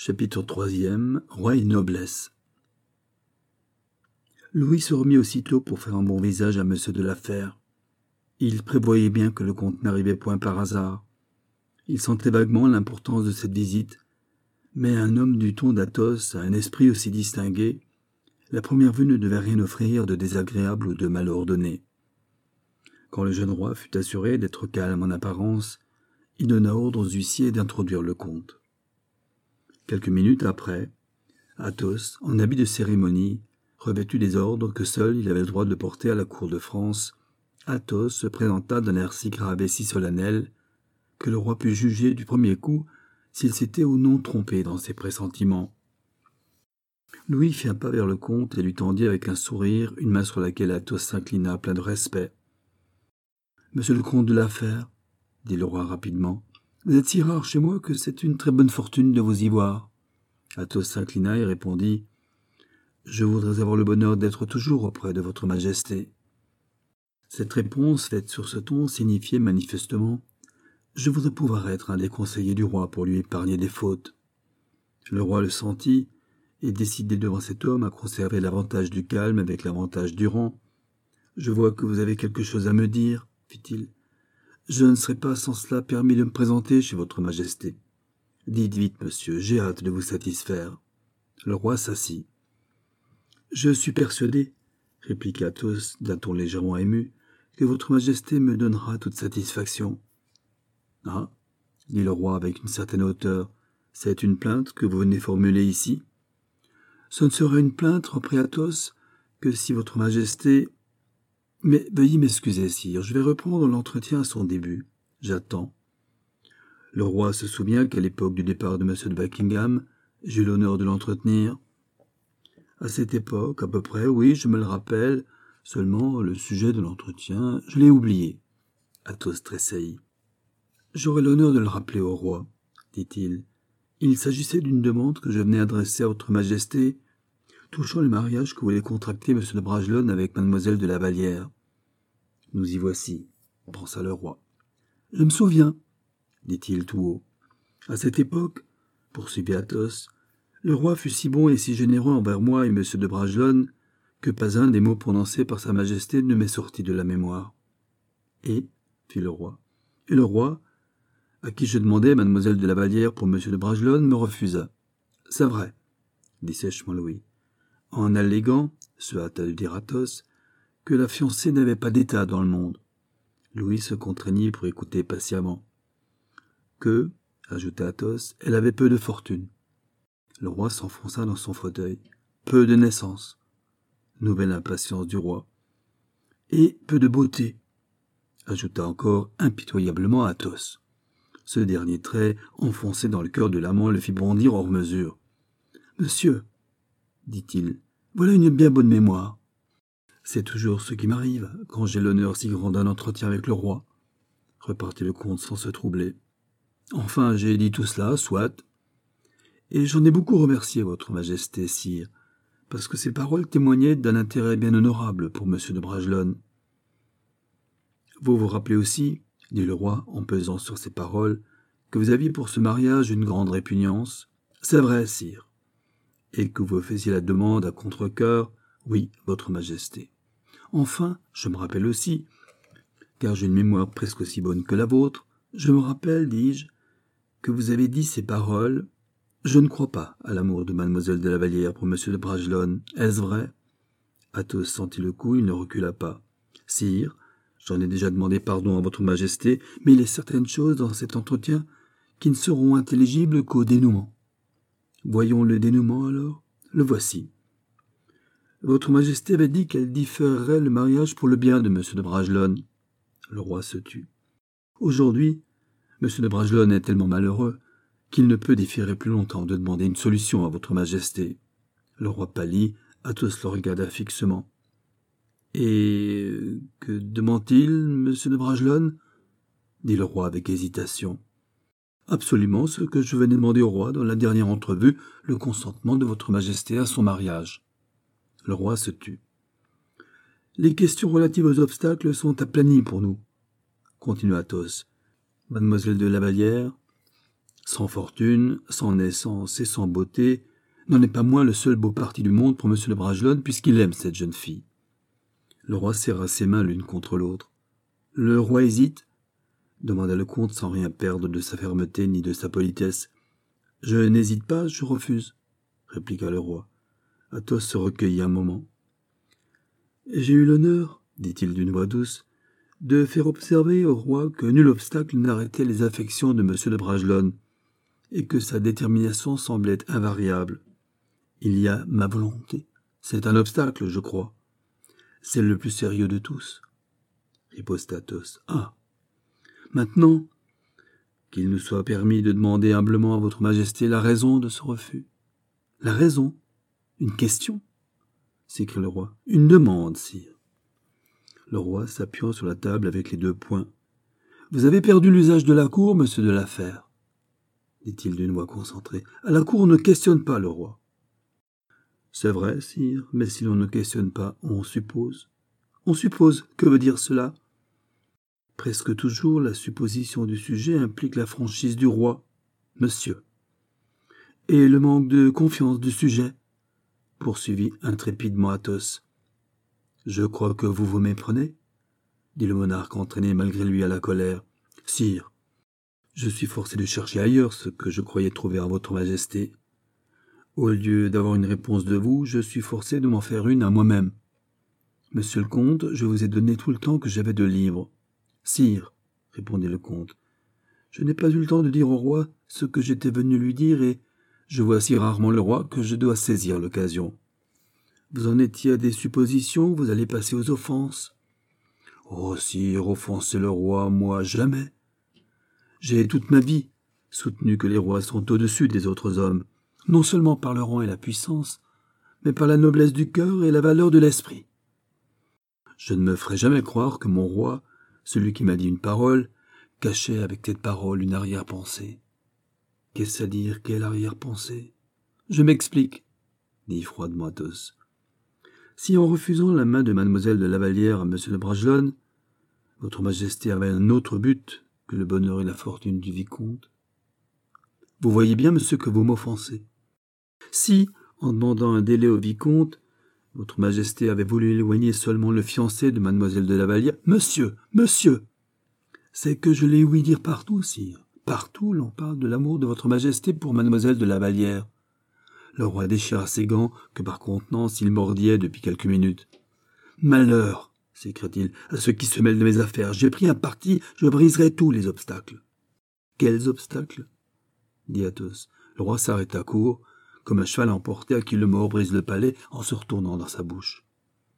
Chapitre 3e. Roi et noblesse. Louis se remit aussitôt pour faire un bon visage à monsieur de la Fère. Il prévoyait bien que le comte n'arrivait point par hasard. Il sentait vaguement l'importance de cette visite, mais un homme du ton d'Athos, à un esprit aussi distingué, la première vue ne devait rien offrir de désagréable ou de mal ordonné. Quand le jeune roi fut assuré d'être calme en apparence, il donna ordre aux huissiers d'introduire le comte. Quelques minutes après, Athos, en habit de cérémonie, revêtu des ordres que seul il avait le droit de porter à la cour de France, Athos se présenta d'un air si grave et si solennel que le roi put juger du premier coup s'il s'était ou non trompé dans ses pressentiments. Louis fit un pas vers le comte et lui tendit avec un sourire une main sur laquelle Athos s'inclina plein de respect. « Monsieur le comte de la Fère, dit le roi rapidement, vous êtes si rare chez moi que c'est une très bonne fortune de vous y voir. » Athos s'inclina et répondit « Je voudrais avoir le bonheur d'être toujours auprès de votre majesté. » Cette réponse, faite sur ce ton, signifiait manifestement « Je voudrais pouvoir être un des conseillers du roi pour lui épargner des fautes. » Le roi le sentit, et décidé devant cet homme à conserver l'avantage du calme avec l'avantage du rang. « Je vois que vous avez quelque chose à me dire, » fit-il. « Je ne serai pas sans cela permis de me présenter chez votre majesté. Dites vite, monsieur, j'ai hâte de vous satisfaire. » Le roi s'assit. « Je suis persuadé, » répliqua Athos d'un ton légèrement ému, « que votre majesté me donnera toute satisfaction. »« Ah, » dit le roi avec une certaine hauteur, « c'est une plainte que vous venez formuler ici ?»« Ce ne serait une plainte, reprit Athos, que si votre majesté... Mais veuillez m'excuser, sire, je vais reprendre l'entretien à son début. J'attends. » Le roi se souvient qu'à l'époque du départ de M. de Buckingham, j'ai eu l'honneur de l'entretenir. « À cette époque, à peu près, oui, je me le rappelle. Seulement, le sujet de l'entretien, je l'ai oublié. » Athos tressaillit. « J'aurai l'honneur de le rappeler au roi, » dit-il. « Il s'agissait d'une demande que je venais adresser à votre majesté, touchant le mariage que voulait contracter M. de Bragelonne avec mademoiselle de la Vallière. »« Nous y voici, » pensa le roi. « Je me souviens, » dit-il tout haut. « À cette époque, poursuivit Athos, le roi fut si bon et si généreux envers moi et M. de Bragelonne que pas un des mots prononcés par sa majesté ne m'est sorti de la mémoire. »« Et, » fit le roi, « et le roi, à qui je demandais mademoiselle de la Vallière pour M. de Bragelonne, me refusa. »« C'est vrai, » dit sèchement Louis, en alléguant, se hâta de dire Athos, que la fiancée n'avait pas d'état dans le monde. Louis se contraignit pour écouter patiemment. Que, ajouta Athos, elle avait peu de fortune. Le roi s'enfonça dans son fauteuil. Peu de naissance. Nouvelle impatience du roi. Et peu de beauté, ajouta encore impitoyablement Athos. Ce dernier trait, enfoncé dans le cœur de l'amant, le fit bondir hors mesure. « Monsieur, dit-il, voilà une bien bonne mémoire. C'est toujours ce qui m'arrive quand j'ai l'honneur si grand d'un entretien avec le roi, repartit le comte sans se troubler. Enfin, j'ai dit tout cela, soit. Et j'en ai beaucoup remercié votre majesté, sire, parce que ces paroles témoignaient d'un intérêt bien honorable pour M. de Bragelonne. Vous vous rappelez aussi, dit le roi en pesant sur ces paroles, que vous aviez pour ce mariage une grande répugnance. C'est vrai, sire. Et que vous faisiez la demande à contre-cœur, oui, votre majesté. Enfin, je me rappelle aussi, car j'ai une mémoire presque aussi bonne que la vôtre, je me rappelle, dis-je, que vous avez dit ces paroles. Je ne crois pas à l'amour de mademoiselle de la Vallière pour M. de Bragelonne. Est-ce vrai? Athos sentit le coup, il ne recula pas. Sire, j'en ai déjà demandé pardon à votre majesté, mais il y a certaines choses dans cet entretien qui ne seront intelligibles qu'au dénouement. Voyons le dénouement alors. Le voici. Votre majesté avait dit qu'elle différerait le mariage pour le bien de M. de Bragelonne. Le roi se tut. Aujourd'hui, M. de Bragelonne est tellement malheureux qu'il ne peut désirer plus longtemps de demander une solution à votre majesté. Le roi pâlit, Athos le regarda fixement. « Et que demande-t-il, M. de Bragelonne ?» dit le roi avec hésitation. « Absolument ce que je venais demander au roi dans la dernière entrevue, le consentement de votre majesté à son mariage. » Le roi se tut. « Les questions relatives aux obstacles sont aplanies pour nous, » continua Athos. « Mademoiselle de la Vallière, Sans fortune, sans naissance et sans beauté, n'en est pas moins le seul beau parti du monde pour M. de Bragelonne, puisqu'il aime cette jeune fille. Le roi serra ses mains l'une contre l'autre. « Le roi hésite ?» demanda le comte sans rien perdre de sa fermeté ni de sa politesse. « Je n'hésite pas, je refuse, » répliqua le roi. Athos se recueillit un moment. « J'ai eu l'honneur, dit-il d'une voix douce, de faire observer au roi que nul obstacle n'arrêtait les affections de M. de Bragelonne, et que sa détermination semblait invariable. Il y a ma volonté. C'est un obstacle, je crois. C'est le plus sérieux de tous, riposta Athos. Ah! Maintenant, qu'il nous soit permis de demander humblement à votre majesté la raison de ce refus. La raison? Une question? S'écria le roi. Une demande, sire. Le roi s'appuyant sur la table avec les deux poings. Vous avez perdu l'usage de la cour, monsieur de la Fère, dit-il d'une voix concentrée. À la cour, on ne questionne pas le roi. C'est vrai, sire, mais si l'on ne questionne pas, on suppose. On suppose, que veut dire cela? Presque toujours, la supposition du sujet implique la franchise du roi, monsieur. Et le manque de confiance du sujet, poursuivit intrépidement Athos. Je crois que vous vous méprenez, dit le monarque entraîné malgré lui à la colère. Sire, je suis forcé de chercher ailleurs ce que je croyais trouver à votre majesté. Au lieu d'avoir une réponse de vous, je suis forcé de m'en faire une à moi-même. Monsieur le comte, je vous ai donné tout le temps que j'avais de libre. Sire, répondit le comte, je n'ai pas eu le temps de dire au roi ce que j'étais venu lui dire et je vois si rarement le roi que je dois saisir l'occasion. Vous en étiez à des suppositions, vous allez passer aux offenses. Oh, sire, offenser le roi, moi, jamais. J'ai toute ma vie soutenu que les rois sont au-dessus des autres hommes, non seulement par le rang et la puissance, mais par la noblesse du cœur et la valeur de l'esprit. Je ne me ferai jamais croire que mon roi, celui qui m'a dit une parole, cachait avec cette parole une arrière-pensée. Qu'est-ce à dire, quelle arrière-pensée? Je m'explique, dit froidement Athos. Si en refusant la main de mademoiselle de Lavallière à monsieur de Bragelonne, votre majesté avait un autre but que le bonheur et la fortune du vicomte. Vous voyez bien, monsieur, que vous m'offensez. Si, en demandant un délai au vicomte, votre majesté avait voulu éloigner seulement le fiancé de mademoiselle de Lavallière, monsieur, c'est que je l'ai ouï dire partout, sire. Partout, l'on parle de l'amour de votre majesté pour mademoiselle de Lavallière. Le roi déchira ses gants, que par contenance il mordillait depuis quelques minutes. Malheur, s'écria-t-il, à ceux qui se mêlent de mes affaires. J'ai pris un parti, je briserai tous les obstacles. Quels obstacles? Dit Athos. Le roi s'arrêta court, comme un cheval emporté à qui le mort brise le palais en se retournant dans sa bouche.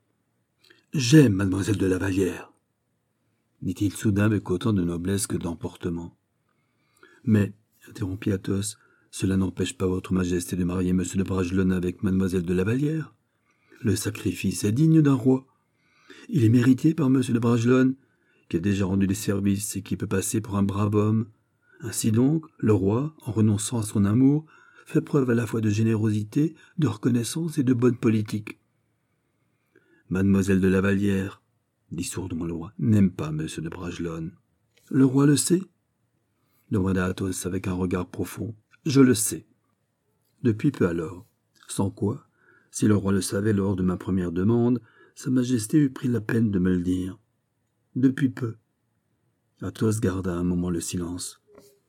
J'aime mademoiselle de Lavallière, dit-il soudain avec autant de noblesse que d'emportement. Mais, interrompit Athos, cela n'empêche pas votre majesté de marier M. de Bragelonne avec mademoiselle de Lavallière. Le sacrifice est digne d'un roi. Il est mérité par M. de Bragelonne, qui a déjà rendu des services et qui peut passer pour un brave homme. Ainsi donc, le roi, en renonçant à son amour, fait preuve à la fois de générosité, de reconnaissance et de bonne politique. Mademoiselle de Lavallière, dit sourdement le roi, n'aime pas M. de Bragelonne. Le roi le sait? Demanda Athos avec un regard profond. Je le sais. Depuis peu alors. Sans quoi, si le roi le savait lors de ma première demande, sa majesté eût pris la peine de me le dire. Depuis peu. Athos garda un moment le silence.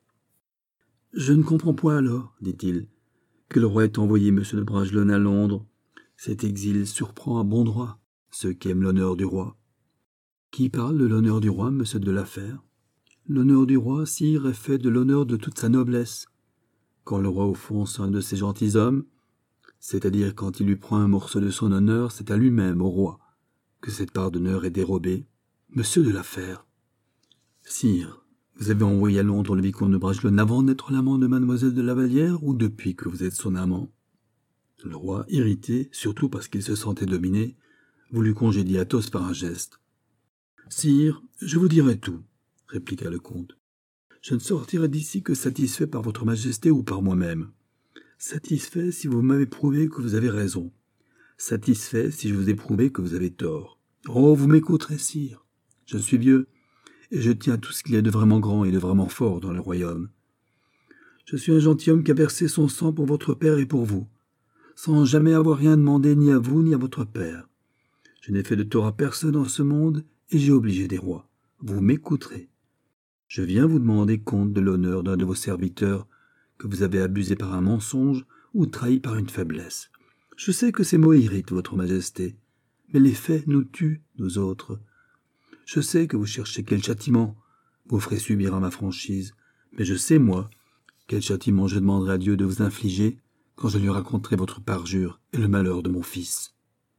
Je ne comprends point alors, dit-il, que le roi ait envoyé M. de Bragelonne à Londres. Cet exil surprend à bon droit ceux qui aiment l'honneur du roi. Qui parle de l'honneur du roi, M. de la Fère? L'honneur du roi, sire, est fait de l'honneur de toute sa noblesse. Quand le roi offense un de ses gentilshommes, c'est-à-dire quand il lui prend un morceau de son honneur, c'est à lui-même, au roi, que cette part d'honneur est dérobée. Monsieur de la Fère. Sire, vous avez envoyé à Londres le vicomte de Bragelonne avant d'être l'amant de mademoiselle de Lavallière ou depuis que vous êtes son amant? Le roi, irrité, surtout parce qu'il se sentait dominé, voulut congédier Athos par un geste. Sire, je vous dirai tout, répliqua le comte. Je ne sortirai d'ici que satisfait par votre majesté ou par moi-même. Satisfait si vous m'avez prouvé que vous avez raison. Satisfait si je vous ai prouvé que vous avez tort. Oh, vous m'écouterez, sire. Je suis vieux, et je tiens à tout ce qu'il y a de vraiment grand et de vraiment fort dans le royaume. Je suis un gentilhomme qui a versé son sang pour votre père et pour vous, sans jamais avoir rien demandé ni à vous ni à votre père. Je n'ai fait de tort à personne dans ce monde, et j'ai obligé des rois. Vous m'écouterez. Je viens vous demander compte de l'honneur d'un de vos serviteurs que vous avez abusé par un mensonge ou trahi par une faiblesse. Je sais que ces mots irritent votre majesté, mais les faits nous tuent, nous autres. Je sais que vous cherchez quel châtiment vous ferez subir à ma franchise, mais je sais, moi, quel châtiment je demanderai à Dieu de vous infliger quand je lui raconterai votre parjure et le malheur de mon fils.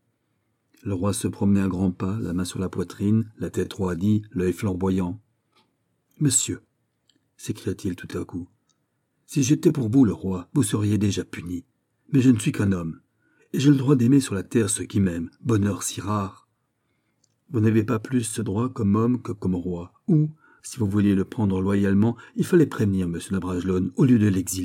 Le roi se promenait à grands pas, la main sur la poitrine, la tête roidie, l'œil flamboyant. « Monsieur, s'écria-t-il tout à coup, si j'étais pour vous le roi, vous seriez déjà puni. Mais je ne suis qu'un homme, et j'ai le droit d'aimer sur la terre ceux qui m'aiment, bonheur si rare. Vous n'avez pas plus ce droit comme homme que comme roi, ou, si vous vouliez le prendre loyalement, il fallait prévenir M. de Bragelonne au lieu de l'exiler. »«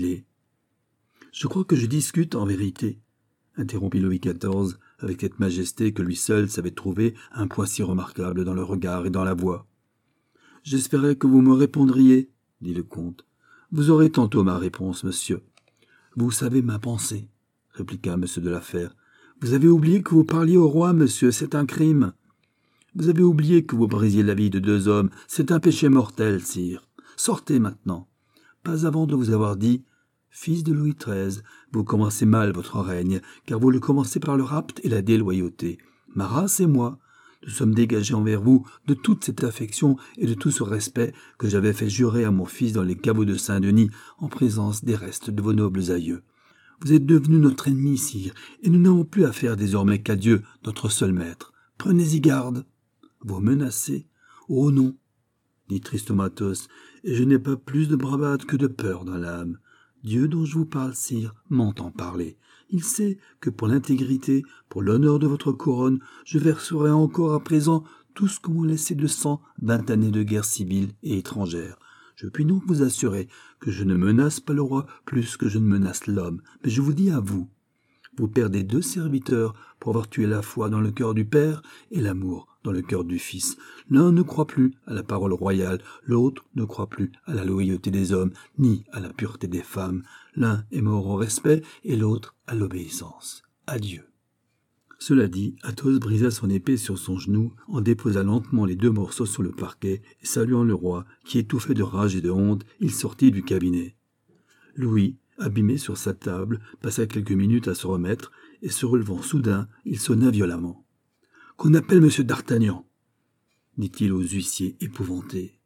Je crois que je discute en vérité, » interrompit Louis XIV avec cette majesté que lui seul savait trouver un point si remarquable dans le regard et dans la voix. « J'espérais que vous me répondriez, » dit le comte. « Vous aurez tantôt ma réponse, monsieur. »« Vous savez ma pensée, » répliqua M. de la Fère. « Vous avez oublié que vous parliez au roi, monsieur, c'est un crime. Vous avez oublié que vous brisiez la vie de deux hommes, c'est un péché mortel, sire. Sortez maintenant, pas avant de vous avoir dit « Fils de Louis XIII, vous commencez mal votre règne, car vous le commencez par le rapt et la déloyauté. Ma race et moi, nous sommes dégagés envers vous de toute cette affection et de tout ce respect que j'avais fait jurer à mon fils dans les caveaux de Saint-Denis en présence des restes de vos nobles aïeux. Vous êtes devenu notre ennemi, sire, et nous n'avons plus affaire désormais qu'à Dieu, notre seul maître. Prenez-y garde. » « Vous menacez ? Oh non, » dit tristement Athos, « et je n'ai pas plus de bravade que de peur dans l'âme. Dieu dont je vous parle, sire, m'entend parler. Il sait que pour l'intégrité, pour l'honneur de votre couronne, je verserai encore à présent tout ce que m'ont laissé de sang 20 années de guerre civile et étrangère. Je puis donc vous assurer que je ne menace pas le roi plus que je ne menace l'homme, mais je vous dis à vous, vous perdez 2 serviteurs pour avoir tué la foi dans le cœur du père et l'amour dans le cœur du fils. L'un ne croit plus à la parole royale, l'autre ne croit plus à la loyauté des hommes, ni à la pureté des femmes. L'un est mort au respect et l'autre à l'obéissance. Adieu. » Cela dit, Athos brisa son épée sur son genou, en déposa lentement les 2 morceaux sur le parquet, et saluant le roi, qui étouffait de rage et de honte, il sortit du cabinet. Louis, abîmé sur sa table, passa quelques minutes à se remettre, et se relevant soudain, il sonna violemment. « Qu'on appelle M. d'Artagnan » dit-il aux huissiers épouvantés.